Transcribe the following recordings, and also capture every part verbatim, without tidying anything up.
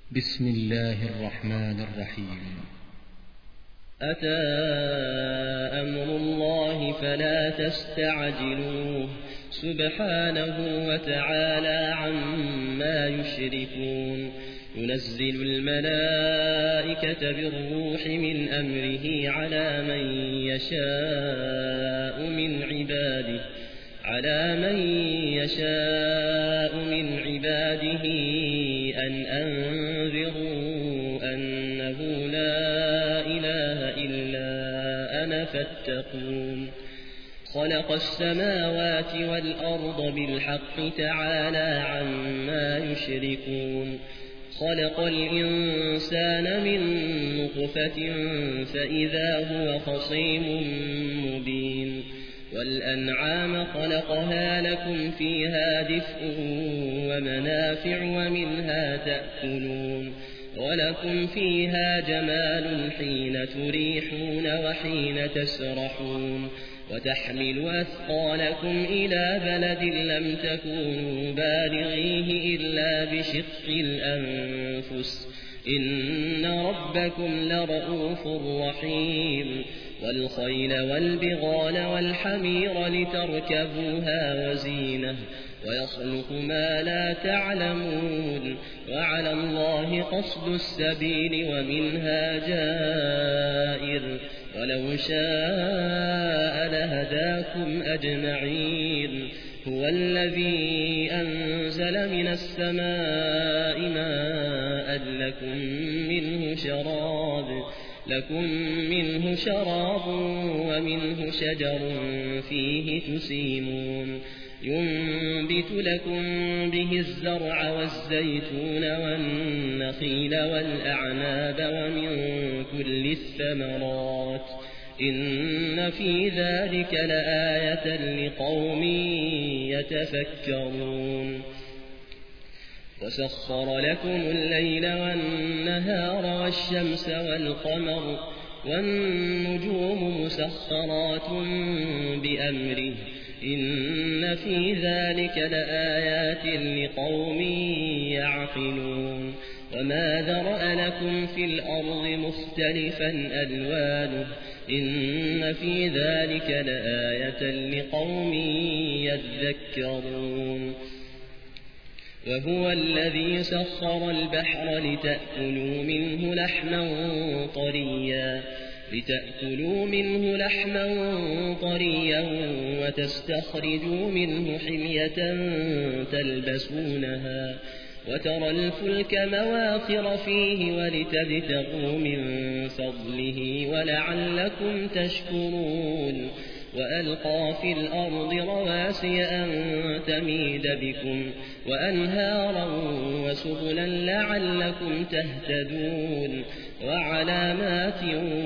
بسم الله الرحمن الرحيم. أتى أمر الله فلا تستعجلوه سبحانه وتعالى عما يشركون. ينزل الملائكة بالروح من أمره على من يشاء من عباده على من يشاء من عباده أن أنذروا أنه لا إله إلا أنا فاتقون. خلق السماوات والأرض بالحق تعالى عما يشركون. خلق الإنسان من نطفة فإذا هو خصيم مبين. والأنعام خلقها لكم فيها دفء ومنافع ومنها تأكلون ولكم فيها جمال حين تريحون وحين تسرحون. وتحمل أثقالكم إلى بلد لم تكونوا بالغيه إلا بشق الأنفس إن ربكم لرءوف رحيم. والخيل والبغال والحمير لتركبوها وزينة ويخلق ما لا تعلمون. وعلى الله قصد السبيل ومنها جائر ولو شاء لهداكم أجمعين. هو الذي أنزل من السماء ماء لكم منه شراب لكم منه شراب ومنه شجر فيه تسيمون. ينبت لكم به الزرع والزيتون والنخيل والأعناب ومن كل الثمرات إن في ذلك لآية لقوم يتفكرون. وسخر لكم الليل والنهار والشمس والقمر والنجوم مسخرات بأمره إن في ذلك لآيات لقوم يعقلون. وما ذرأ لكم في الأرض مختلفا ألوانه إن في ذلك لآية لقوم يذكرون. وهو الذي سخر البحر لتأكلوا منه لحما طريا لتأكلوا منه لحما طريا وتستخرجوا منه حلية تلبسونها وترى الفلك مواخر فيه ولتبتغوا من فضله ولعلكم تشكرون. وألقى في الأرض رواسي أن تميد بكم وأنهارا وسبلا لعلكم تهتدون. وعلامات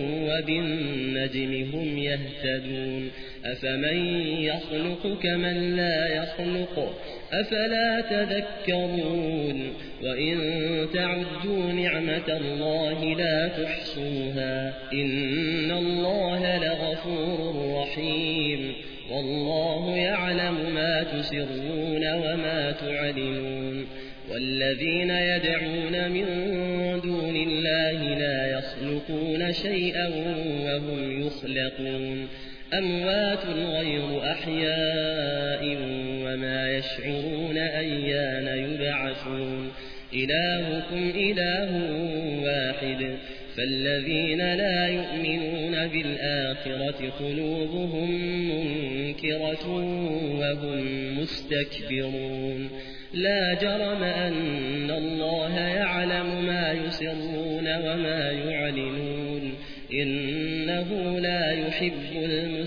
وبالنجم هم يهتدون. أفمن يخلق كمن لا يخلق أفلا تذكرون. وإن تعدوا نعمة الله لا تحصوها إن الله لغفور رحيم. والله يعلم ما تسرون وما تعلنون. والذين يدعون من دون الله لا يخلقون شيئا وهم يخلقون أموات غير أحياء وما يشعرون أيان يبعثون. إلهكم إله واحد فالذين لا يؤمنون بالآخرة قلوبهم منكرة وهم مستكبرون. لا جرم أن الله يعلم ما يسرون وما يعلنون إنه لا يحب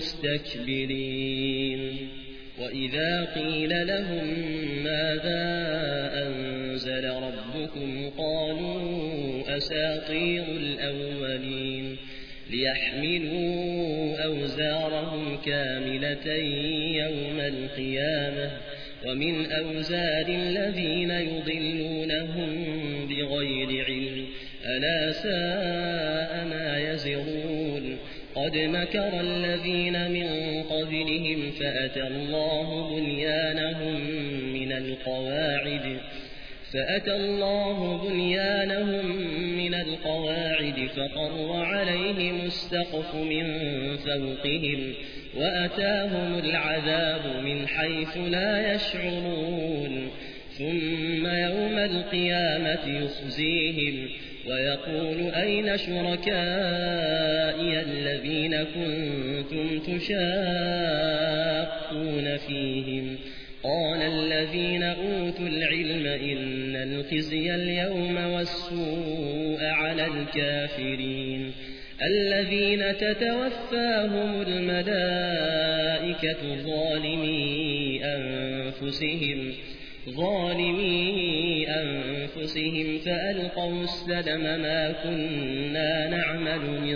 المستكبرين. وإذا قيل لهم ماذا أنزل ربكم قالوا أساطير الأولين ليحملوا أوزارهم كاملة يوم القيامة ومن أوزار الذين يضلونهم بغير علم ألا ساء ما يزرون. قد مكر الذين من قبلهم فأتى الله بنيانهم من القواعد فأتى الله بنيانهم فقر عليهم السقف من فوقهم وأتاهم العذاب من حيث لا يشعرون ثم يوم القيامة يخزيهم ويقول أين شركائي الذين كنتم تشاقون فيهم قال الذين أوتوا العلم إن الخزي اليوم والسوء على الكافرين الذين تتوفاهم الملائكة ظالمي أنفسهم ظالمي أنفسهم فألقوا السلم ما كنا نعمل من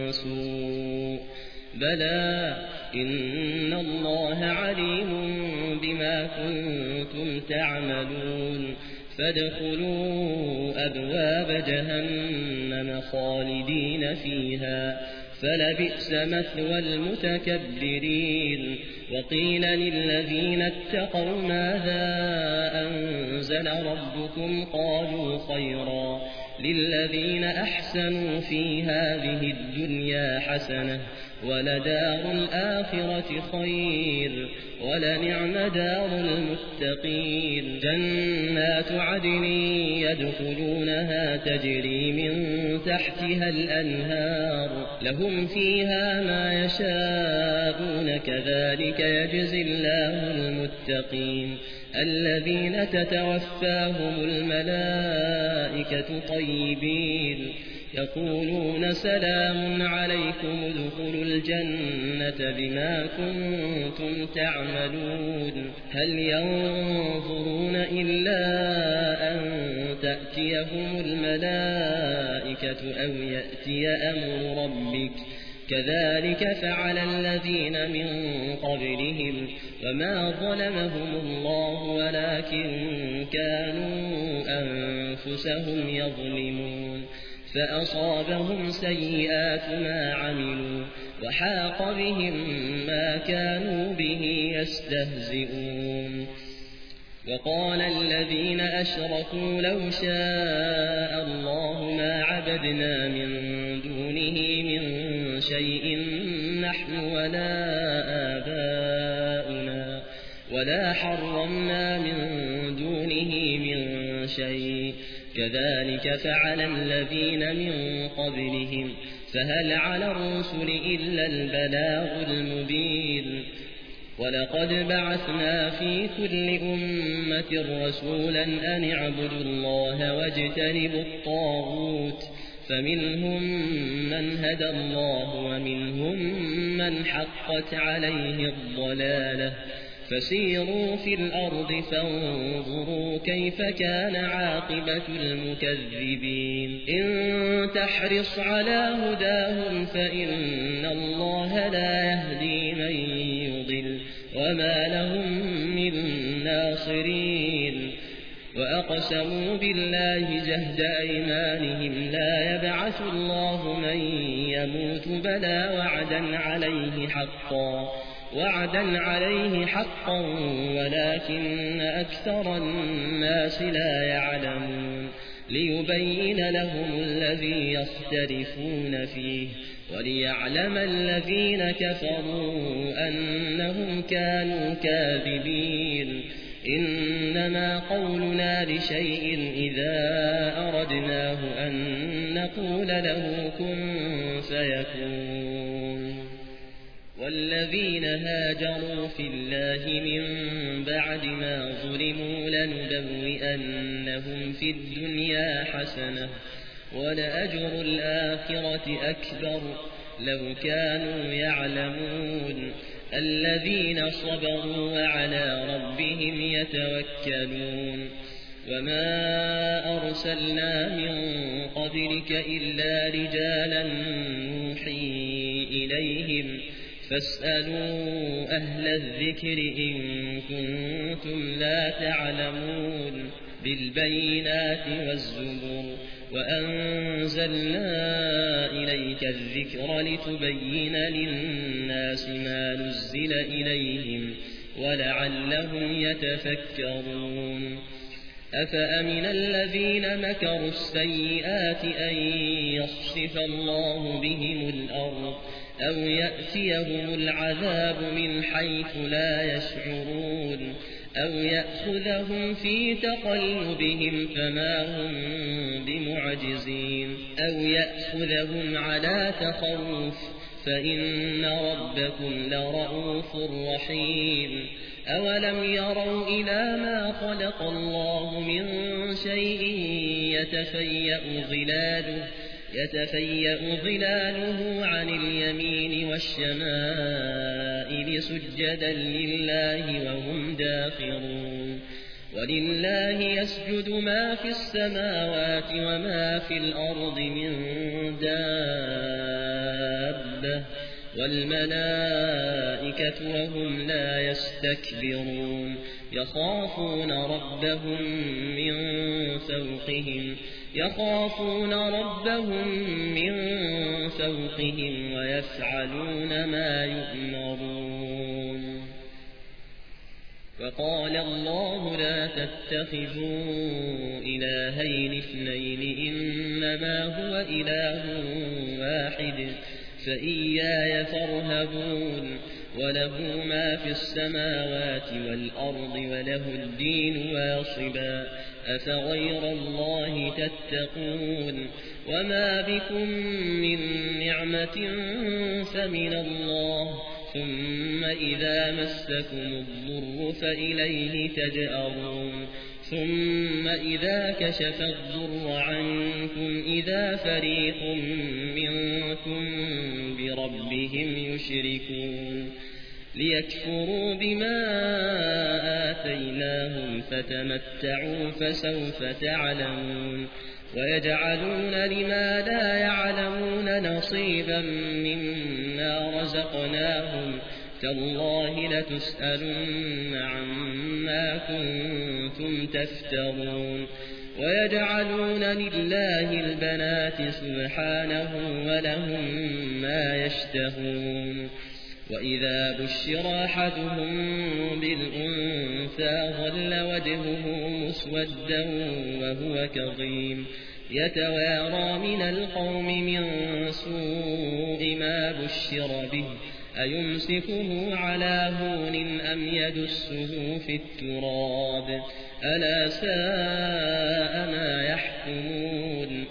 سوء بلى إن الله عليم بما كنتم تعملون فادخلوا أبواب جهنم خالدين فيها فلبئس مثوى المتكبرين وقيل للذين اتقوا ماذا أنزل ربكم قالوا خيرا للذين أحسنوا في هذه الدنيا حسنة ولدار الآخرة خير ولنعم دار المتقين جنات عدن يدخلونها تجري من تحتها الأنهار لهم فيها ما يشاءون كذلك يجزي الله المتقين الذين تتوفاهم الملائكة طيبين يقولون سلام عليكم ادخلوا الجنة بما كنتم تعملون هل ينظرون إلا أن تأتيهم الملائكة أو يأتي أمر ربك كذلك فعل الذين من قبلهم وما ظلمهم الله ولكن كانوا أنفسهم يظلمون فأصابهم سيئات ما عملوا وحاق بهم ما كانوا به يستهزئون وقال الذين أشركوا لو شاء الله ما عبدنا من دونه من شيء نحن ولا آباؤنا ولا حرمنا من دونه من شيء كذلك فعل الذين من قبلهم فهل على الرسل إلا البلاغ المبين ولقد بعثنا في كل أمة رسولا أن اعبدوا الله واجتنبوا الطاغوت فمنهم من هدى الله ومنهم من حقت عليه الضلالة فسيروا في الأرض فانظروا كيف كان عاقبة المكذبين إن تحرص على هداهم فإن الله لا يهدي من يضل وما لهم من ناصرين وأقسموا بالله جهد أيمانهم لا يبعث الله من يموت بلى وعدا عليه حقا وعدا عليه حقا ولكن أكثر الناس لا يعلمون ليبين لهم الذي يختلفون فيه وليعلم الذين كفروا أنهم كانوا كاذبين إنما قولنا لشيء إذا أردناه أن نقول له كن فيكون والذين هاجروا في الله من بعد ما ظلموا لنبوئنهم في الدنيا حسنة ولأجر الآخرة أكبر لو كانوا يعلمون الذين صبروا وعلى ربهم يتوكلون وما أرسلنا من قبلك إلا رجالا نوحي إليهم فاسألوا أهل الذكر إن كنتم لا تعلمون بالبينات والزبر وأنزلنا إليك الذكر لتبين للناس ما نزل إليهم ولعلهم يتفكرون أفأمن الذين مكروا السيئات أن يخسف الله بهم الأرض أو يأتيهم العذاب من حيث لا يشعرون أو يأخذهم في تقلبهم فما هم بمعجزين أو يأخذهم على تخوف فإن ربكم لرؤوف رحيم أولم يروا إلى ما خلق الله من شيء يتفيأ ظلاله يتفيأ ظلاله عن اليمين والشمائل سجدا لله وهم داخرون ولله يسجد ما في السماوات وما في الأرض من دابة والملائكة وهم لا يستكبرون يخافون ربهم من فوقهم يخافون ربهم من فوقهم ويفعلون ما يؤمرون وقال الله لا تتخذوا إلهين اثنين إنما هو إله واحد فإياي فارهبون وله ما في السماوات والأرض وله الدين واصبا أفغير الله تتقون وما بكم من نعمة فمن الله ثم إذا مسكم الضر فإليه تجأرون ثم إذا كشف الضر عنكم إذا فريق منكم بربهم يشركون ليكفروا بما آتيناهم فتمتعوا فسوف تعلمون ويجعلون لما لا يعلمون نصيبا مما رزقناهم تالله لتسألن عما كنتم تفترون ويجعلون لله البنات سبحانه ولهم ما يشتهون وإذا بشر أحدهم بالأنثى ظل وجهه مسودا وهو كظيم يتوارى من القوم من سوء ما بشر به أيمسكه على هون أم يدسه في التراب ألا ساء ما يحكمون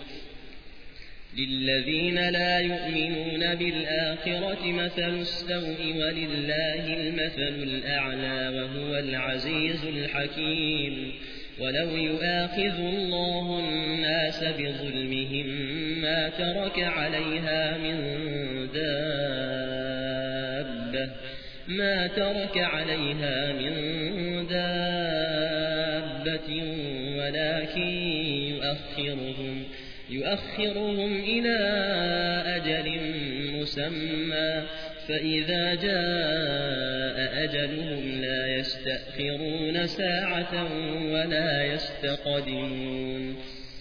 للذين لا يؤمنون بالآخرة مثل السوء ولله المثل الأعلى وهو العزيز الحكيم ولو يؤاخذ الله الناس بظلمهم ما ترك عليها من دابة ما ترك عليها من دابة ولكن يؤخرهم يؤخرهم إلى أجل مسمى فإذا جاء أجلهم لا يستأخرون ساعة ولا يستقدمون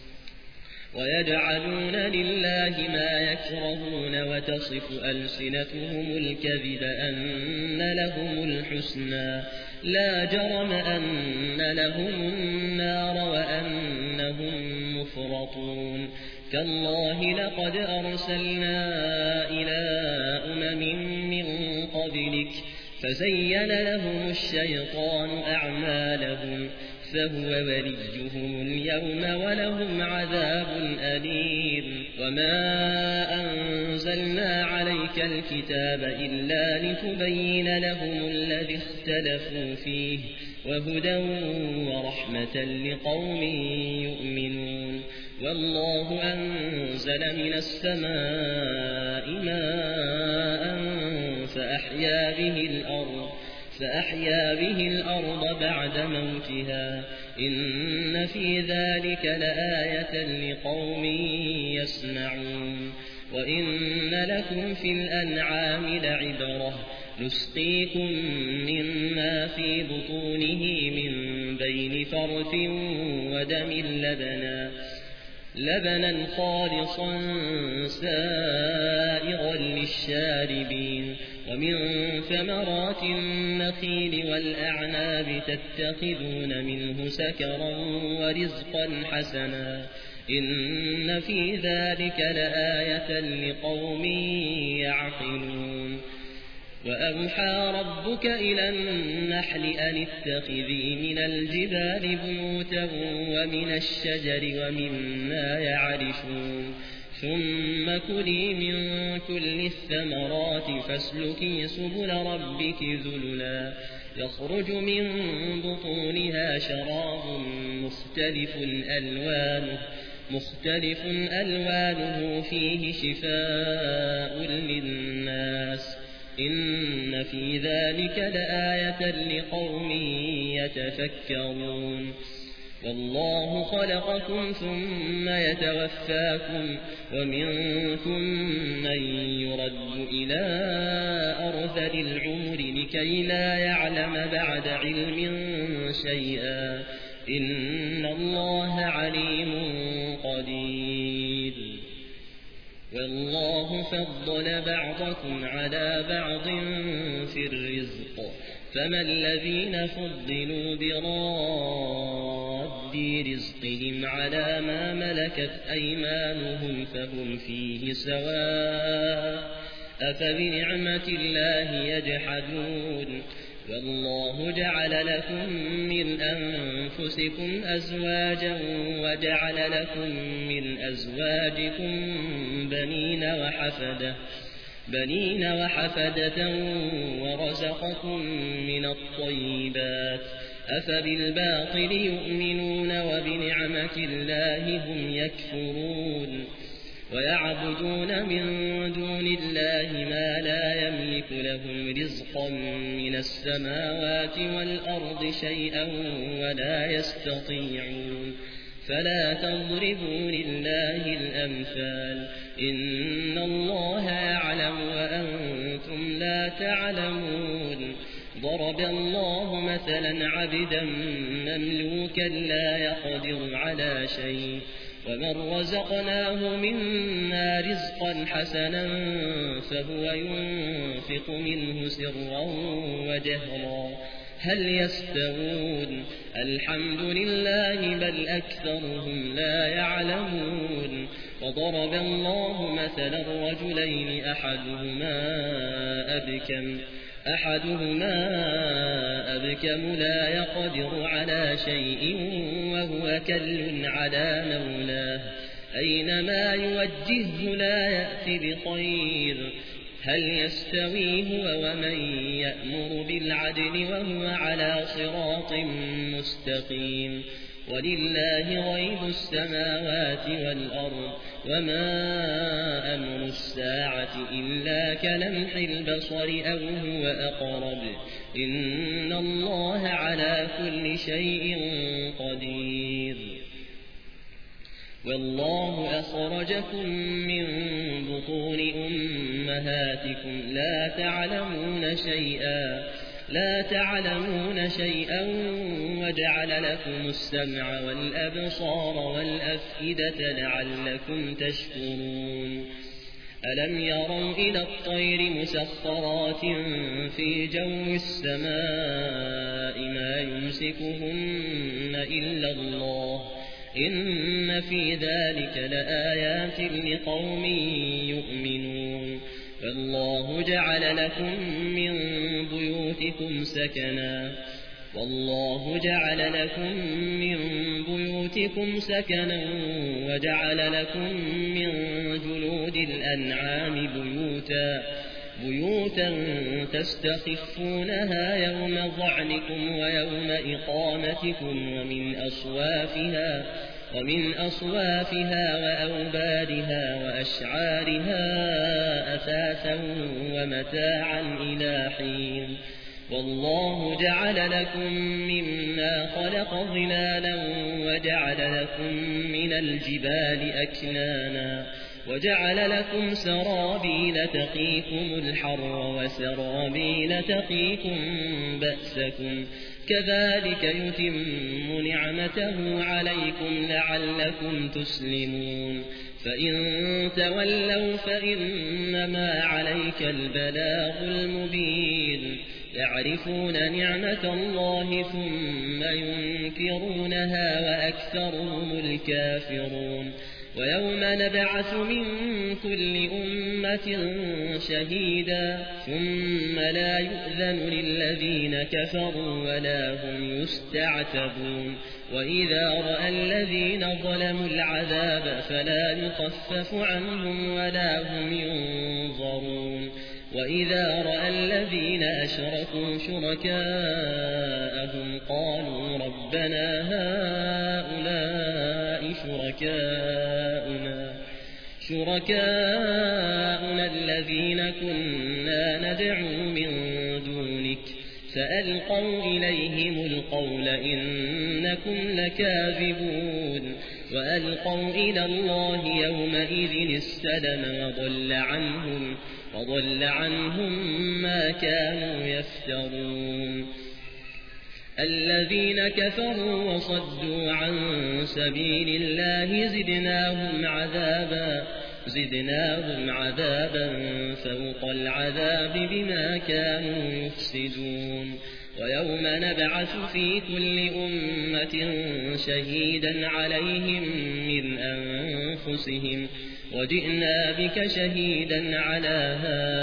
ويجعلون لله ما يكرهون وتصف ألسنتهم الكذب أن لهم الحسنى لا جرم أن لهم النار وأنهم مفرطون تالله لقد أرسلنا إلى أمم من قبلك فزين لهم الشيطان أعمالهم فهو وليهم اليوم ولهم عذاب أليم وما أنزلنا عليك الكتاب إلا لتبين لهم الذي اختلفوا فيه وهدى ورحمة لقوم يؤمنون والله أنزل من السماء ماء فأحيا به الأرض فأحيا به الأرض بعد موتها إن في ذلك لآية لقوم يسمعون وإن لكم في الأنعام لعبرة نسقيكم مما في بطونه من بين فرث ودم لبنا لبنا خالصا سائغا للشاربين ومن ثمرات النخيل والأعناب تتخذون منه سكرا ورزقا حسنا إن في ذلك لآية لقوم يعقلون وأوحى ربك إلى النحل أن اتخذي من الجبال بيوتا ومن الشجر ومما يعرشون ثم كلي من كل الثمرات فاسلكي سبل ربك ذللا يخرج من بطونها شراب مختلف ألوانه مختلف ألوانه فيه شفاء للناس إن في ذلك لآية لقوم يتفكرون والله خلقكم ثم يتوفاكم ومنكم من يرد إلى أرذل العمر لكي لا يعلم بعد علم شيئا إن الله عليم قدير والله فضل بعضكم على بعض في الرزق فما الذين فضلوا براد رزقهم على ما ملكت أيمانهم فهم فيه سواء أفبنعمة الله يجحدون والله جعل لكم من أنفسكم أزواجا وجعل لكم من أزواجكم بنين وحفدة بنين وحفدة ورزقكم من الطيبات أفبالباطل يؤمنون وبنعمة الله هم يكفرون ويعبدون من دون الله ما لا يملك لهم رزقا من السماوات والأرض شيئا ولا يستطيعون فلا تضربوا لله الأمثال إن الله يعلم وأنتم لا تعلمون ضرب الله مثلا عبدا مملوكا لا يقدر على شيء ومن رزقناه منا رزقا حسنا فهو ينفق منه سرا وجهرا هل يستوون الحمد لله بل أكثرهم لا يعلمون وضرب الله مثلا رجلين أحدهما أبكم أحدهما أبكم لا يقدر على شيء وهو كل على مولاه أينما يوجهه لا يأتي بخير هل يستوي هو ومن يأمر بالعدل وهو على صراط مستقيم ولله غيب السماوات والأرض وما أمر الساعة إلا كلمح البصر أو هو أقرب إن الله على كل شيء قدير والله أخرجكم من بطون أمهاتكم لا تعلمون شيئا لا تعلمون شيئا وجعل لكم السمع والأبصار والأفئدة لعلكم تشكرون ألم يروا إلى الطير مسخرات في جو السماء ما يمسكهن إلا الله إن في ذلك لآيات لقوم يؤمنون والله جعل لكم من بيوتكم سكنا والله جعل لكم من بيوتكم سكنا وجعل لكم من جلود الأنعام بيوتا بيوتا تستخفونها يوم ظعنكم ويوم إقامتكم ومن أصوافها ومن أصوافها وأوبارها وأشعارها أثاثا ومتاعا إلى حين والله جعل لكم مما خلق ظلالا وجعل لكم من الجبال أكنانا وجعل لكم سرابيل تقيكم الحر وسرابيل تقيكم بأسكم كذلك يتم نعمته عليكم لعلكم تسلمون فإن تولوا فإنما عليك البلاغ المبين يعرفون نعمة الله ثم ينكرونها وأكثرهم الكافرون ويوم نبعث من كل أمة شهيدا ثم لا يؤذن للذين كفروا ولا هم يستعتبون وإذا رأى الذين ظلموا العذاب فلا يخفف عنهم ولا هم ينظرون وإذا رأى الذين أشركوا شركاءهم قالوا ربنا هؤلاء شركاؤنا شركاؤنا الذين كنا ندعو من دونك فألقوا إليهم القول إنكم لكاذبون وألقوا إلى الله يومئذ السلم وضل عنهم وضل عنهم ما كانوا يفترون الذين كفروا وصدوا عن سبيل الله زدناهم عذابا زدناهم عذابا فوق العذاب بما كانوا يفسدون ويوم نبعث في كل أمة شهيدا عليهم من أنفسهم وجئنا بك شهيدا على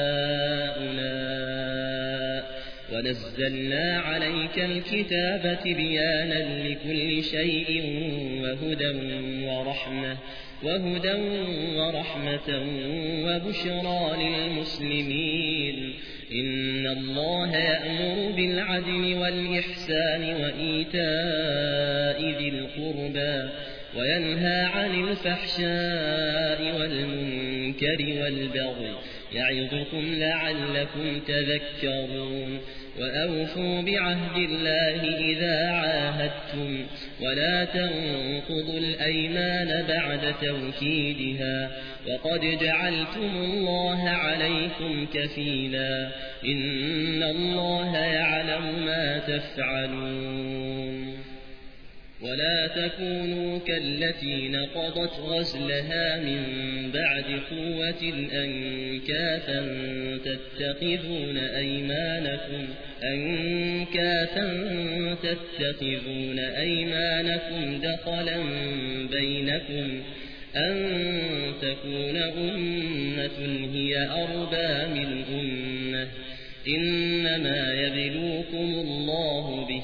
هؤلاء ونزلنا عليك الكتاب بيانا لكل شيء وهدى ورحمة وهدى ورحمة وبشرى للمسلمين إن الله يأمر بالعدل والإحسان وإيتاء ذي القربى وينهى عن الفحشاء والمنكر والبغي يعظكم لعلكم تذكرون وأوفوا بعهد الله إذا عاهدتم ولا تنقضوا الأيمان بعد توكيدها وقد جعلتم الله عليكم كفيلا إن الله يعلم ما تفعلون ولا تكونوا كالتي نقضت غزلها من بعد قوة أنكاثا تتخذون أيمانكم أنكاثا تتخذون أيمانكم دخلا بينكم أن تكون أمة هي أربى من أمة إنما يبلوكم الله به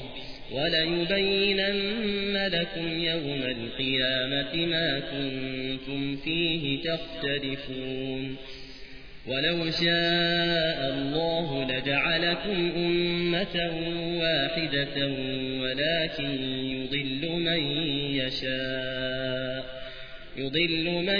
وليبينن لكم يوم القيامة ما كنتم فيه تختلفون ولو شاء الله لجعلكم أمة واحدة ولكن يضل من يشاء يضل من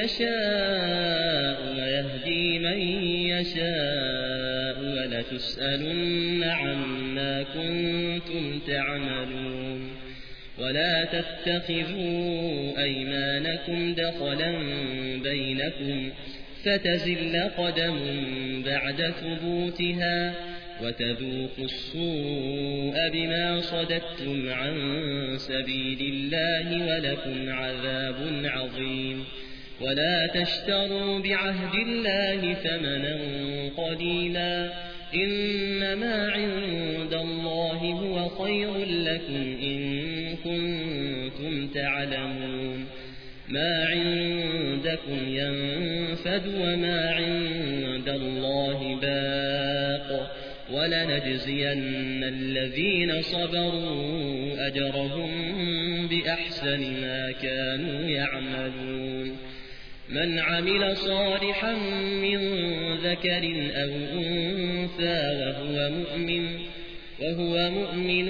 يشاء ويهدي من يشاء ولتسألن عما كنتم تعملون ولا تتخذوا أيمانكم دخلا بينكم فتزل قدم بعد ثبوتها وتذوقوا السوء بما صددتم عن سبيل الله ولكم عذاب عظيم ولا تشتروا بعهد الله ثمنا قليلا إنما عند الله هو خير لكم إن كنتم تعلمون ما عندكم ينفد وما عند الله باق ولنجزين الذين صبروا أجرهم بأحسن ما كانوا يعملون من عمل صالحا من ذكر أو أنثى وهو مؤمن وهو مؤمن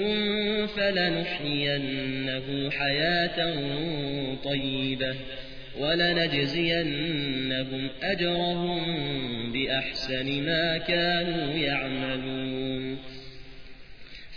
فلنحيينه حياة طيبة ولنجزينهم أجرهم بأحسن ما كانوا يعملون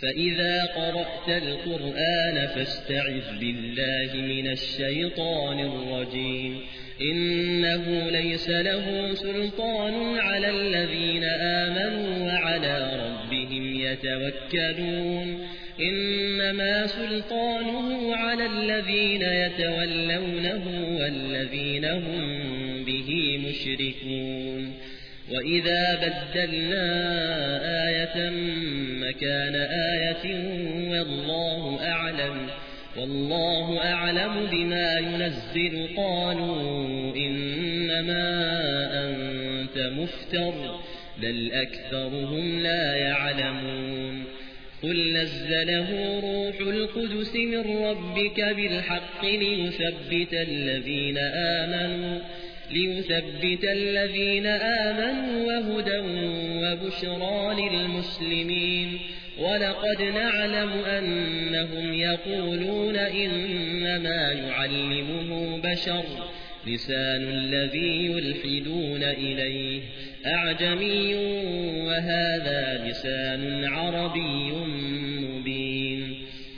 فإذا قرأت القرآن فاستعذ بالله من الشيطان الرجيم إنه ليس له سلطان على الذين آمنوا وعلى ربهم يتوكلون إنما سلطانه على الذين يتولونه والذين هم به مشركون وإذا بدلنا آية مكان آية والله أعلم والله أعلم بما ينزل قالوا إنما أنت مفتر بل أكثرهم لا يعلمون قل نزله روح القدس من ربك بالحق ليثبت الذين آمنوا ليثبت الذين آمنوا وهدى وبشرى للمسلمين ولقد نعلم أنهم يقولون إنما يعلمه بشر لسان الذي يلحدون إليه أعجمي وهذا لسان عربي مبين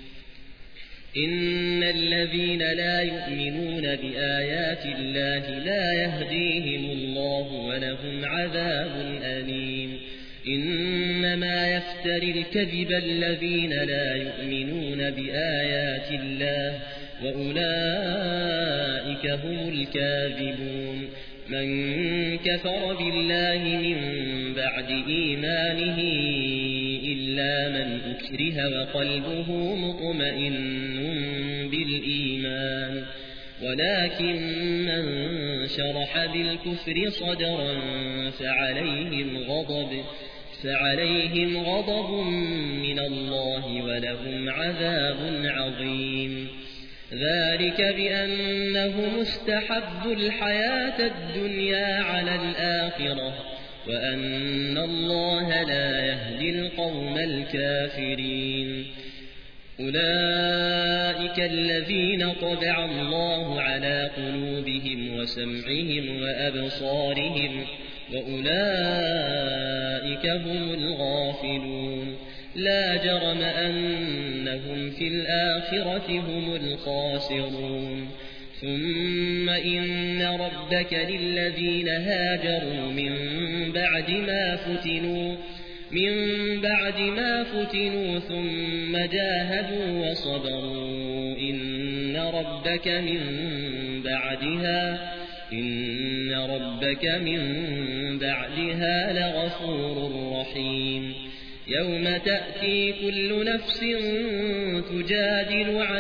إن الذين لا يؤمنون بآيات الله لا يهديهم الله ولهم عذاب أليم إنما يفتري الكذب الذين لا يؤمنون بآيات الله وأولئك هم الكاذبون من كفر بالله من بعد إيمانه إلا من أكره وقلبه مطمئن بالإيمان ولكن من شرح بالكفر صدرا فعليهم غضب فعليهم غضب من الله ولهم عذاب عظيم ذلك بأنهم استحبوا الحياة الدنيا على الآخرة وأن الله لا يهدي القوم الكافرين أولئك الذين طبع الله على قلوبهم وسمعهم وأبصارهم وأولئك هم الغافلون لا جرم أنهم في الآخرة هم الخاسرون ثم إن ربك للذين هاجروا من بعد ما فتنوا من بعد ما فتنوا ثم جاهدوا وصبروا إن ربك من بعدها إن ربك من بعدها لغفور رحيم يوم تأتي كل نفس تجادل عن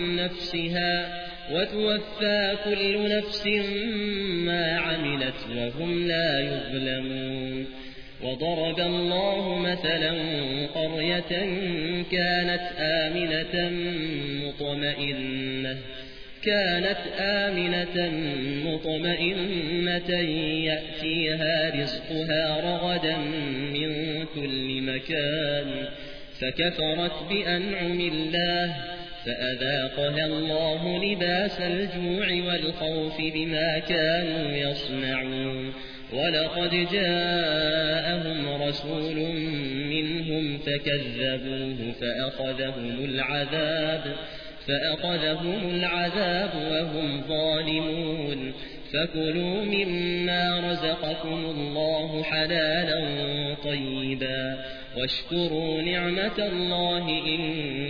نفسها وتوفى كل نفس ما عملت وهم لا يظلمون وضرب الله مثلا قرية كانت آمنة مطمئنة كانت آمنة مطمئنة يأتيها رزقها رغدا من كل مكان فكفرت بأنعم الله فأذاقها الله لباس الجوع والخوف بما كانوا يصنعون ولقد جاءهم رسول منهم فكذبوه فأخذهم العذاب فأخذهم العذاب وهم ظالمون فكلوا مما رزقكم الله حلالا طيبا واشكروا نعمة الله إن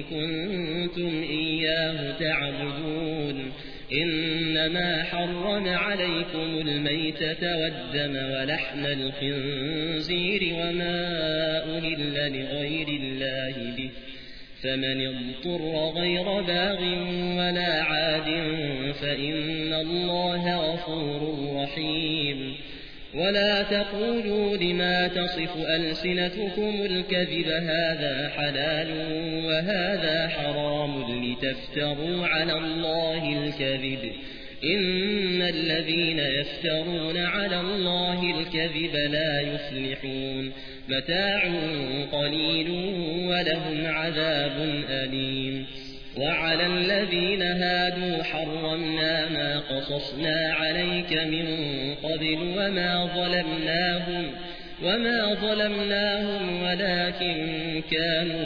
كنتم إياه تعبدون إنما حرم عليكم الميتة والدم ولحم الخنزير وما أهل لغير الله به فمن اضطر غير باغ ولا عاد فإن الله غفور رحيم ولا تقولوا لما تصف ألسنتكم الكذب هذا حلال وهذا حرام لتفتروا على الله الكذب إن الذين يفترون على الله الكذب لا يفلحون متاع قليل ولهم عذاب أليم وعلى الذين هادوا حرمنا ما قصصنا عليك من قبل وما ظلمناهم وما ظلمناهم ولكن كانوا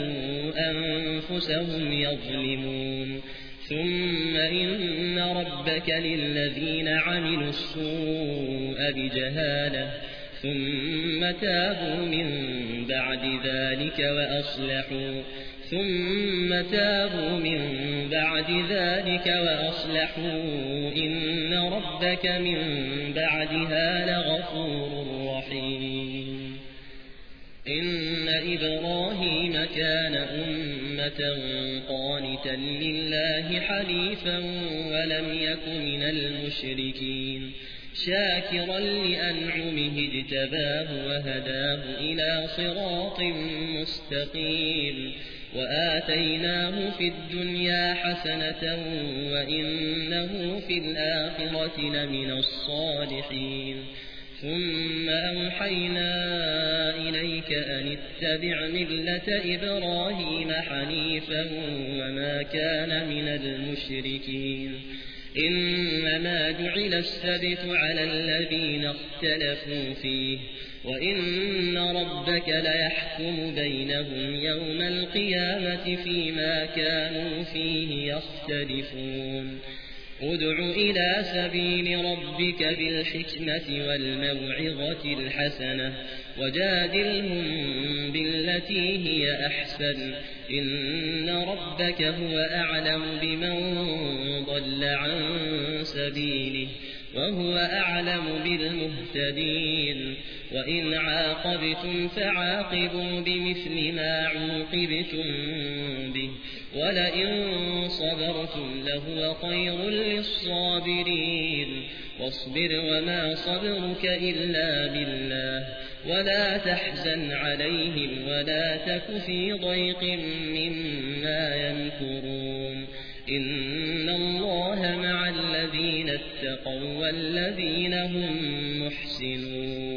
أنفسهم يظلمون ثم إن ربك للذين عملوا السوء بجهالة ثم تابوا من بعد ذلك وأصلحوا ثم تابوا من بعد ذلك وأصلحوا إن ربك من بعدها لغفور رحيم إن إبراهيم كان أمة قانتا لله حنيفا ولم يك من المشركين شاكرا لأنعمه اجتباه وهداه إلى صراط مستقيم وآتيناه في الدنيا حسنة وإنه في الآخرة لمن الصالحين ثم أوحينا إليك أن اتبع ملة إبراهيم حنيفا وما كان من المشركين إنما جعل السبت على الذين اختلفوا فيه وإن ربك ليحكم بينهم يوم القيامة فيما كانوا فيه يختلفون ادع إلى سبيل ربك بالحكمة والموعظة الحسنة وجادلهم بالتي هي أحسن إن ربك هو أعلم بمن ضل عن سبيله وهو أعلم بالمهتدين وإن عاقبتم فعاقبوا بمثل ما عوقبتم به ولئن صبرتم لهو خير للصابرين واصبر وما صبرك إلا بالله ولا تحزن عليهم ولا تك في ضيق مما يمكرون إن الله مع الذين اتقوا والذين هم محسنون